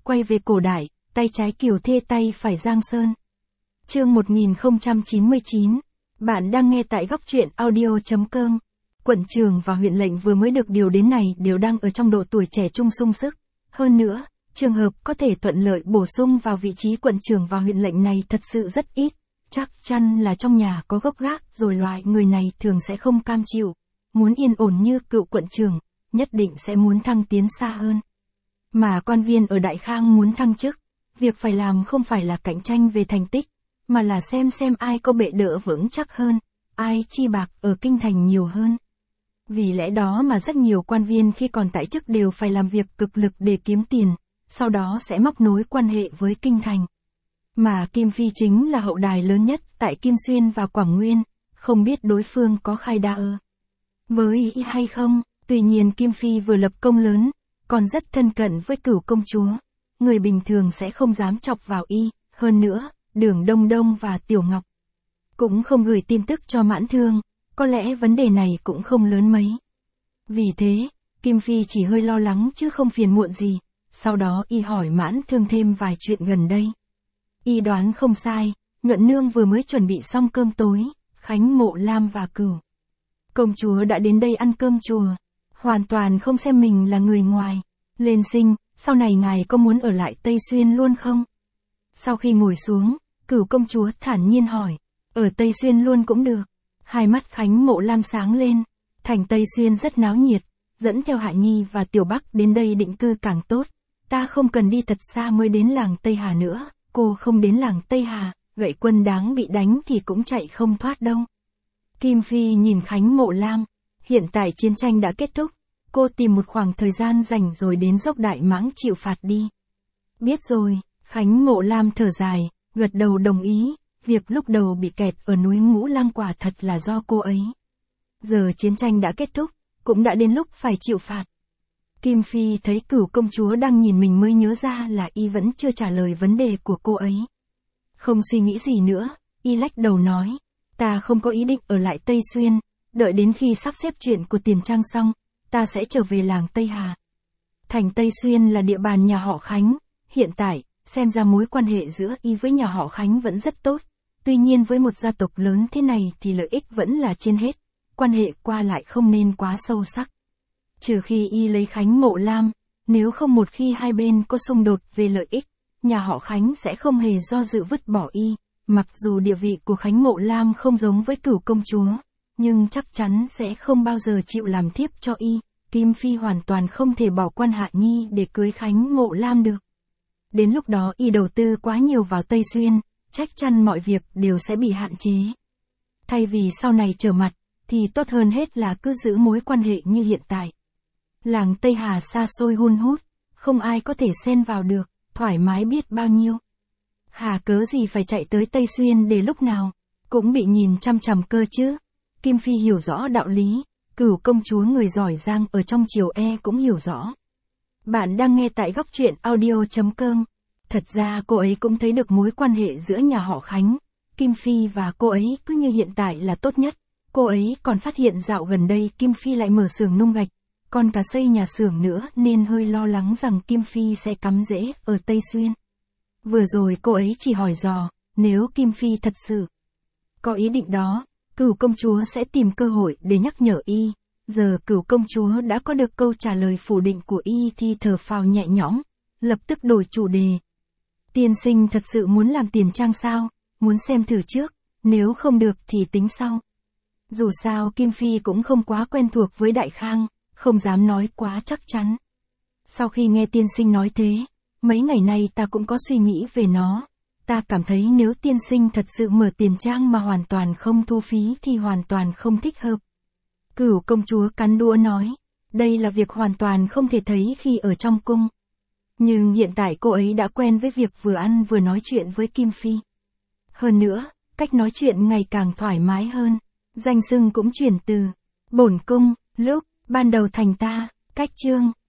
quay về cổ đại, tay trái Kiều Thê tay phải Giang Sơn. Chương 1099. Bạn đang nghe tại góc truyện audio.com. Quận trưởng và huyện lệnh vừa mới được điều đến này đều đang ở trong độ tuổi trẻ trung sung sức. Hơn nữa, trường hợp có thể thuận lợi bổ sung vào vị trí quận trưởng và huyện lệnh này thật sự rất ít. Chắc chắn là trong nhà có gốc gác rồi, loại người này thường sẽ không cam chịu. Muốn yên ổn như cựu quận trưởng, nhất định sẽ muốn thăng tiến xa hơn. Mà quan viên ở Đại Khang muốn thăng chức, việc phải làm không phải là cạnh tranh về thành tích, mà là xem ai có bệ đỡ vững chắc hơn, ai chi bạc ở kinh thành nhiều hơn. Vì lẽ đó mà rất nhiều quan viên khi còn tại chức đều phải làm việc cực lực để kiếm tiền, sau đó sẽ móc nối quan hệ với kinh thành. Mà Kim Phi chính là hậu đài lớn nhất tại Kim Xuyên và Quảng Nguyên, không biết đối phương có khai đa với y hay không. Tuy nhiên Kim Phi vừa lập công lớn, còn rất thân cận với Cửu công chúa, người bình thường sẽ không dám chọc vào y. Hơn nữa, Đường Đông Đông và Tiểu Ngọc cũng không gửi tin tức cho Mãn Thương, có lẽ vấn đề này cũng không lớn mấy. Vì thế, Kim Phi chỉ hơi lo lắng chứ không phiền muộn gì. Sau đó y hỏi Mãn Thương thêm vài chuyện gần đây. Y đoán không sai, Nhuận Nương vừa mới chuẩn bị xong cơm tối, Khánh Mộ Lam và Cửu công chúa đã đến đây ăn cơm chùa, hoàn toàn không xem mình là người ngoài. Lên Sinh, sau này ngài có muốn ở lại Tây Xuyên luôn không? Sau khi ngồi xuống, Cửu công chúa thản nhiên hỏi, ở Tây Xuyên luôn cũng được. Hai mắt Khánh Mộ Lam sáng lên, thành Tây Xuyên rất náo nhiệt, dẫn theo Hạ Nhi và Tiểu Bắc đến đây định cư càng tốt. Ta không cần đi thật xa mới đến làng Tây Hà nữa, cô không đến làng Tây Hà, Gậy Quân đáng bị đánh thì cũng chạy không thoát đâu. Kim Phi nhìn Khánh Mộ Lam, hiện tại chiến tranh đã kết thúc, cô tìm một khoảng thời gian rảnh rồi đến dốc Đại Mãng chịu phạt đi. Biết rồi, Khánh Mộ Lam thở dài, gật đầu đồng ý, việc lúc đầu bị kẹt ở núi Ngũ Lang quả thật là do cô ấy. Giờ chiến tranh đã kết thúc, cũng đã đến lúc phải chịu phạt. Kim Phi thấy Cửu công chúa đang nhìn mình mới nhớ ra là y vẫn chưa trả lời vấn đề của cô ấy. Không suy nghĩ gì nữa, y lách đầu nói, ta không có ý định ở lại Tây Xuyên, đợi đến khi sắp xếp chuyện của Tiền Trang xong, ta sẽ trở về làng Tây Hà. Thành Tây Xuyên là địa bàn nhà họ Khánh, hiện tại, xem ra mối quan hệ giữa y với nhà họ Khánh vẫn rất tốt. Tuy nhiên với một gia tộc lớn thế này thì lợi ích vẫn là trên hết, quan hệ qua lại không nên quá sâu sắc. Trừ khi y lấy Khánh Mộ Lam, nếu không một khi hai bên có xung đột về lợi ích, nhà họ Khánh sẽ không hề do dự vứt bỏ y. Mặc dù địa vị của Khánh Mộ Lam không giống với Cửu công chúa, nhưng chắc chắn sẽ không bao giờ chịu làm thiếp cho y. Kim Phi hoàn toàn không thể bỏ quan Hạ Nhi để cưới Khánh Mộ Lam được. Đến lúc đó y đầu tư quá nhiều vào Tây Xuyên, chắc chắn mọi việc đều sẽ bị hạn chế. Thay vì sau này trở mặt, thì tốt hơn hết là cứ giữ mối quan hệ như hiện tại. Làng Tây Hà xa xôi hun hút, không ai có thể xen vào được, thoải mái biết bao nhiêu. Hà cớ gì phải chạy tới Tây Xuyên để lúc nào cũng bị nhìn chằm chằm cơ chứ. Kim Phi hiểu rõ đạo lý, Cửu công chúa người giỏi giang ở trong triều cũng hiểu rõ. Bạn đang nghe tại góc truyện audio.com. Thật ra cô ấy cũng thấy được mối quan hệ giữa nhà họ Khánh, Kim Phi và cô ấy cứ như hiện tại là tốt nhất. Cô ấy còn phát hiện dạo gần đây Kim Phi lại mở xưởng nung gạch, còn cả xây nhà xưởng nữa, nên hơi lo lắng rằng Kim Phi sẽ cắm rễ ở Tây Xuyên. Vừa rồi cô ấy chỉ hỏi dò, nếu Kim Phi thật sự có ý định đó, Cửu công chúa sẽ tìm cơ hội để nhắc nhở y. Giờ Cửu công chúa đã có được câu trả lời phủ định của y thì thở phào nhẹ nhõm, lập tức đổi chủ đề. Tiên sinh thật sự muốn làm Tiền Trang sao? Muốn xem thử trước, nếu không được thì tính sau. Dù sao Kim Phi cũng không quá quen thuộc với Đại Khang, không dám nói quá chắc chắn. Sau khi nghe tiên sinh nói thế, mấy ngày nay ta cũng có suy nghĩ về nó. Ta cảm thấy nếu tiên sinh thật sự mở Tiền Trang mà hoàn toàn không thu phí thì hoàn toàn không thích hợp. Cửu công chúa cắn đũa nói, đây là việc hoàn toàn không thể thấy khi ở trong cung. Nhưng hiện tại cô ấy đã quen với việc vừa ăn vừa nói chuyện với Kim Phi. Hơn nữa, cách nói chuyện ngày càng thoải mái hơn, danh xưng cũng chuyển từ bổn cung, lúc ban đầu thành ta, cách chương.